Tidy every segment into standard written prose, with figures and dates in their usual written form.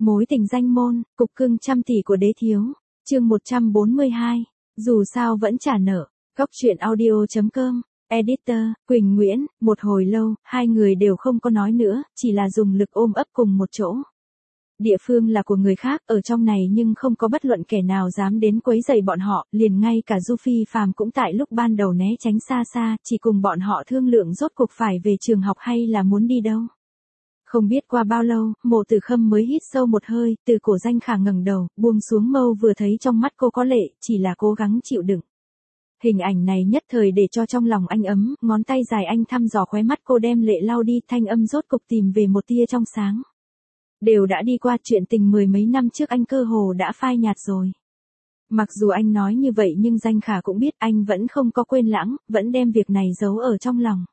Mối tình danh môn, cục cưng trăm tỷ của đế thiếu. Chương 142. Dù sao vẫn trả nợ. Góc truyện audio.com. Editor, Quỳnh Nguyễn. Một hồi lâu, hai người đều không có nói nữa, chỉ là dùng lực ôm ấp cùng một chỗ. Địa phương là của người khác, ở trong này nhưng không có bất luận kẻ nào dám đến quấy rầy bọn họ, liền ngay cả Du Phi Phàm cũng tại lúc ban đầu né tránh xa xa, chỉ cùng bọn họ thương lượng rốt cuộc phải về trường học hay là muốn đi đâu. Không biết qua bao lâu, Mộ Tử Khâm mới hít sâu một hơi, từ cổ Danh Khả ngẩng đầu, buông xuống mâu vừa thấy trong mắt cô có lệ, chỉ là cố gắng chịu đựng. Hình ảnh này nhất thời để cho trong lòng anh ấm, ngón tay dài anh thăm dò khóe mắt cô đem lệ lau đi, thanh âm rốt cục tìm về một tia trong sáng. Đều đã đi qua, chuyện tình mười mấy năm trước anh cơ hồ đã phai nhạt rồi. Mặc dù anh nói như vậy nhưng Danh Khả cũng biết anh vẫn không có quên lãng, vẫn đem việc này giấu ở trong lòng.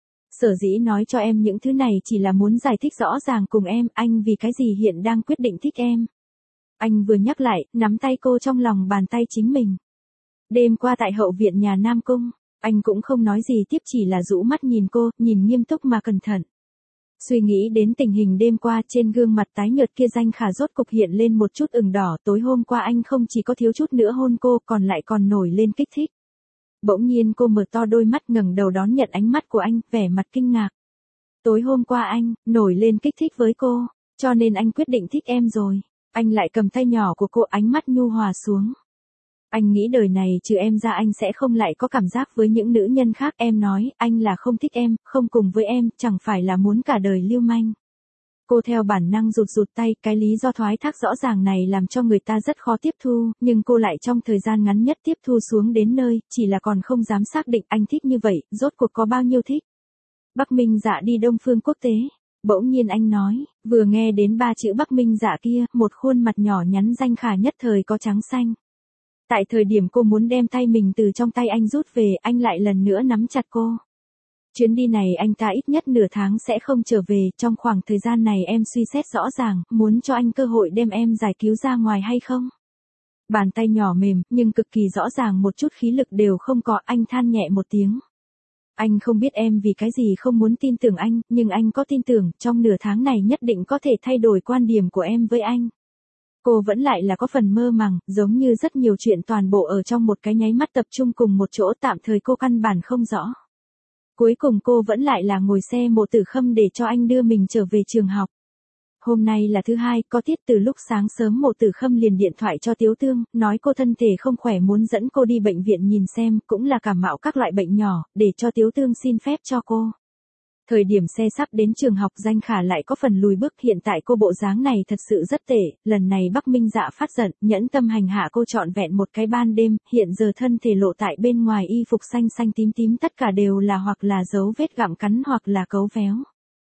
Sở dĩ nói cho em những thứ này chỉ là muốn giải thích rõ ràng cùng em, anh vì cái gì hiện đang quyết định thích em. Anh vừa nhắc lại, nắm tay cô trong lòng bàn tay chính mình. Đêm qua tại hậu viện nhà Nam Cung, anh cũng không nói gì tiếp, chỉ là rũ mắt nhìn cô, nhìn nghiêm túc mà cẩn thận. Suy nghĩ đến tình hình đêm qua, trên gương mặt tái nhợt kia Danh Khả rốt cục hiện lên một chút ửng đỏ, tối hôm qua anh không chỉ có thiếu chút nữa hôn cô, còn lại còn nổi lên kích thích. Bỗng nhiên cô mở to đôi mắt ngẩng đầu đón nhận ánh mắt của anh, vẻ mặt kinh ngạc. Tối hôm qua anh, nổi lên kích thích với cô, cho nên anh quyết định thích em rồi. Anh lại cầm tay nhỏ của cô, ánh mắt nhu hòa xuống. Anh nghĩ đời này trừ em ra anh sẽ không lại có cảm giác với những nữ nhân khác. Em nói, anh là không thích em, không cùng với em, chẳng phải là muốn cả đời lưu manh. Cô theo bản năng rụt tay, cái lý do thoái thác rõ ràng này làm cho người ta rất khó tiếp thu, nhưng cô lại trong thời gian ngắn nhất tiếp thu xuống đến nơi, chỉ là còn không dám xác định anh thích như vậy, rốt cuộc có bao nhiêu thích. Bắc Minh Dạ đi Đông Phương Quốc tế. Bỗng nhiên anh nói, vừa nghe đến ba chữ Bắc Minh Dạ kia, một khuôn mặt nhỏ nhắn Danh Khả nhất thời có trắng xanh. Tại thời điểm cô muốn đem tay mình từ trong tay anh rút về, anh lại lần nữa nắm chặt cô. Chuyến đi này anh ta ít nhất nửa tháng sẽ không trở về, trong khoảng thời gian này em suy xét rõ ràng, muốn cho anh cơ hội đem em giải cứu ra ngoài hay không? Bàn tay nhỏ mềm, nhưng cực kỳ rõ ràng một chút khí lực đều không có, anh than nhẹ một tiếng. Anh không biết em vì cái gì không muốn tin tưởng anh, nhưng anh có tin tưởng, trong nửa tháng này nhất định có thể thay đổi quan điểm của em với anh. Cô vẫn lại là có phần mơ màng, giống như rất nhiều chuyện toàn bộ ở trong một cái nháy mắt tập trung cùng một chỗ, tạm thời cô căn bản không rõ. Cuối cùng cô vẫn lại là ngồi xe Mộ Tử Khâm để cho anh đưa mình trở về trường học. Hôm nay là thứ hai, có tiết, từ lúc sáng sớm Mộ Tử Khâm liền điện thoại cho Tiếu Tương, nói cô thân thể không khỏe muốn dẫn cô đi bệnh viện nhìn xem, cũng là cảm mạo các loại bệnh nhỏ, để cho Tiếu Tương xin phép cho cô. Thời điểm xe sắp đến trường học, Danh Khả lại có phần lùi bước, hiện tại cô bộ dáng này thật sự rất tệ, lần này Bắc Minh Dạ phát giận, nhẫn tâm hành hạ cô trọn vẹn một cái ban đêm, hiện giờ thân thể lộ tại bên ngoài y phục xanh xanh tím tím tất cả đều là hoặc là dấu vết gặm cắn hoặc là cấu véo.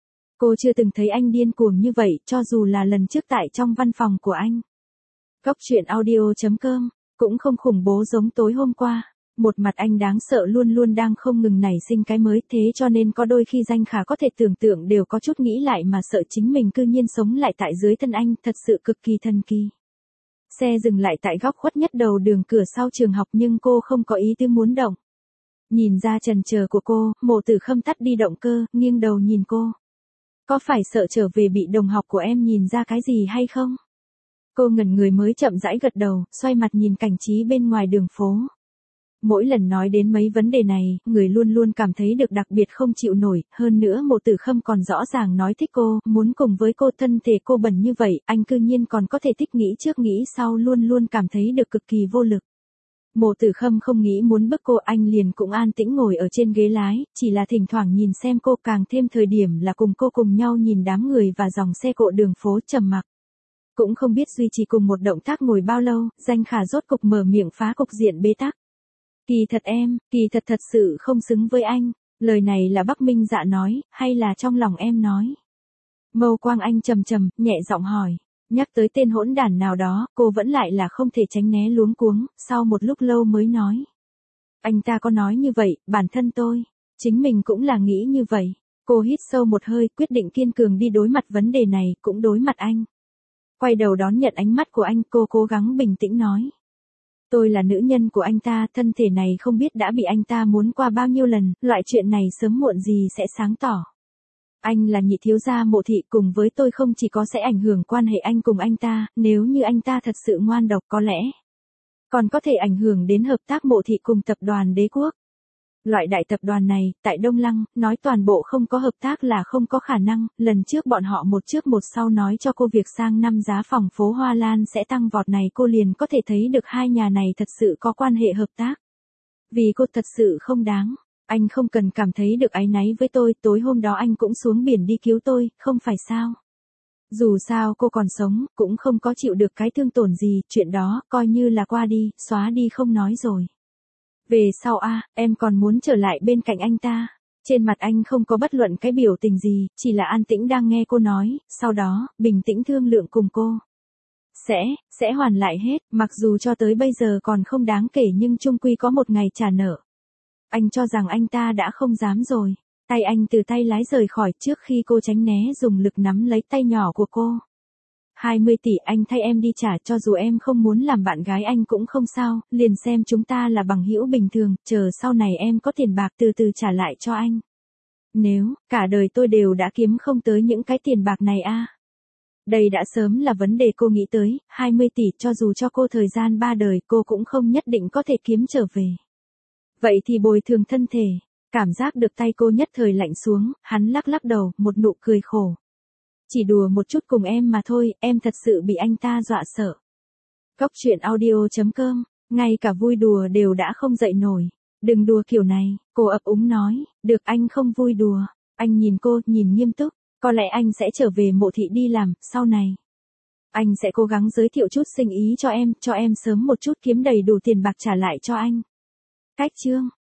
Cô chưa từng thấy anh điên cuồng như vậy, cho dù là lần trước tại trong văn phòng của anh. Góc truyện audio.com, cũng không khủng bố giống tối hôm qua. Một mặt anh đáng sợ luôn luôn đang không ngừng nảy sinh cái mới, thế cho nên có đôi khi Danh Khả có thể tưởng tượng đều có chút nghĩ lại mà sợ chính mình cư nhiên sống lại tại dưới thân anh, thật sự cực kỳ thần kỳ. Xe dừng lại tại góc khuất nhất đầu đường cửa sau trường học nhưng cô không có ý tư muốn động. Nhìn ra chần chờ của cô, Mộ Tử Khâm tắt đi động cơ, nghiêng đầu nhìn cô. Có phải sợ trở về bị đồng học của em nhìn ra cái gì hay không? Cô ngẩn người mới chậm rãi gật đầu, xoay mặt nhìn cảnh trí bên ngoài đường phố. Mỗi lần nói đến mấy vấn đề này, người luôn luôn cảm thấy được đặc biệt không chịu nổi, hơn nữa Mộ Tử Khâm còn rõ ràng nói thích cô, muốn cùng với cô, thân thể cô bẩn như vậy, anh cư nhiên còn có thể thích, nghĩ trước nghĩ sau, luôn luôn cảm thấy được cực kỳ vô lực. Mộ Tử Khâm không nghĩ muốn bức cô, anh liền cũng an tĩnh ngồi ở trên ghế lái, chỉ là thỉnh thoảng nhìn xem cô, càng thêm thời điểm là cùng cô cùng nhau nhìn đám người và dòng xe cộ đường phố trầm mặc. Cũng không biết duy trì cùng một động tác ngồi bao lâu, Danh Khả rốt cục mở miệng phá cục diện bế tắc. Kỳ thật thật sự không xứng với anh, lời này là Bắc Minh Dạ nói, hay là trong lòng em nói? Mâu quang anh trầm trầm, nhẹ giọng hỏi, nhắc tới tên hỗn đản nào đó, cô vẫn lại là không thể tránh né luống cuống, sau một lúc lâu mới nói. Anh ta có nói như vậy, bản thân tôi, chính mình cũng là nghĩ như vậy. Cô hít sâu một hơi, quyết định kiên cường đi đối mặt vấn đề này, cũng đối mặt anh. Quay đầu đón nhận ánh mắt của anh, cô cố gắng bình tĩnh nói. Tôi là nữ nhân của anh ta, thân thể này không biết đã bị anh ta muốn qua bao nhiêu lần, loại chuyện này sớm muộn gì sẽ sáng tỏ. Anh là nhị thiếu gia Mộ Thị, cùng với tôi không chỉ có sẽ ảnh hưởng quan hệ anh cùng anh ta, nếu như anh ta thật sự ngoan độc có lẽ còn có thể ảnh hưởng đến hợp tác Mộ Thị cùng tập đoàn Đế Quốc. Loại đại tập đoàn này, tại Đông Lăng, nói toàn bộ không có hợp tác là không có khả năng, lần trước bọn họ một trước một sau nói cho cô việc sang năm giá phòng phố Hoa Lan sẽ tăng vọt này, cô liền có thể thấy được hai nhà này thật sự có quan hệ hợp tác. Vì cô thật sự không đáng. Anh không cần cảm thấy được áy náy với tôi, tối hôm đó anh cũng xuống biển đi cứu tôi, không phải sao? Dù sao cô còn sống, cũng không có chịu được cái thương tổn gì, chuyện đó, coi như là qua đi, xóa đi không nói rồi. Về sau em còn muốn trở lại bên cạnh anh ta. Trên mặt anh không có bất luận cái biểu tình gì, chỉ là an tĩnh đang nghe cô nói, sau đó, bình tĩnh thương lượng cùng cô. Sẽ hoàn lại hết, mặc dù cho tới bây giờ còn không đáng kể nhưng chung quy có một ngày trả nợ. Anh cho rằng anh ta đã không dám rồi. Tay anh từ tay lái rời khỏi trước khi cô tránh né dùng lực nắm lấy tay nhỏ của cô. 20 tỷ anh thay em đi trả, cho dù em không muốn làm bạn gái anh cũng không sao, liền xem chúng ta là bằng hữu bình thường, chờ sau này em có tiền bạc từ từ trả lại cho anh. Nếu, cả đời tôi đều đã kiếm không tới những cái tiền bạc này Đây đã sớm là vấn đề cô nghĩ tới, 20 tỷ cho dù cho cô thời gian 3 đời cô cũng không nhất định có thể kiếm trở về. Vậy thì bồi thường thân thể. Cảm giác được tay cô nhất thời lạnh xuống, hắn lắc lắc đầu, một nụ cười khổ. Chỉ đùa một chút cùng em mà thôi, em thật sự bị anh ta dọa sợ. Góc truyện audio.com, ngay cả vui đùa đều đã không dậy nổi. Đừng đùa kiểu này, cô ấp úng nói, được anh không vui đùa. Anh nhìn cô, nhìn nghiêm túc, có lẽ anh sẽ trở về Mộ Thị đi làm, sau này. Anh sẽ cố gắng giới thiệu chút sinh ý cho em sớm một chút kiếm đầy đủ tiền bạc trả lại cho anh. Cách chương.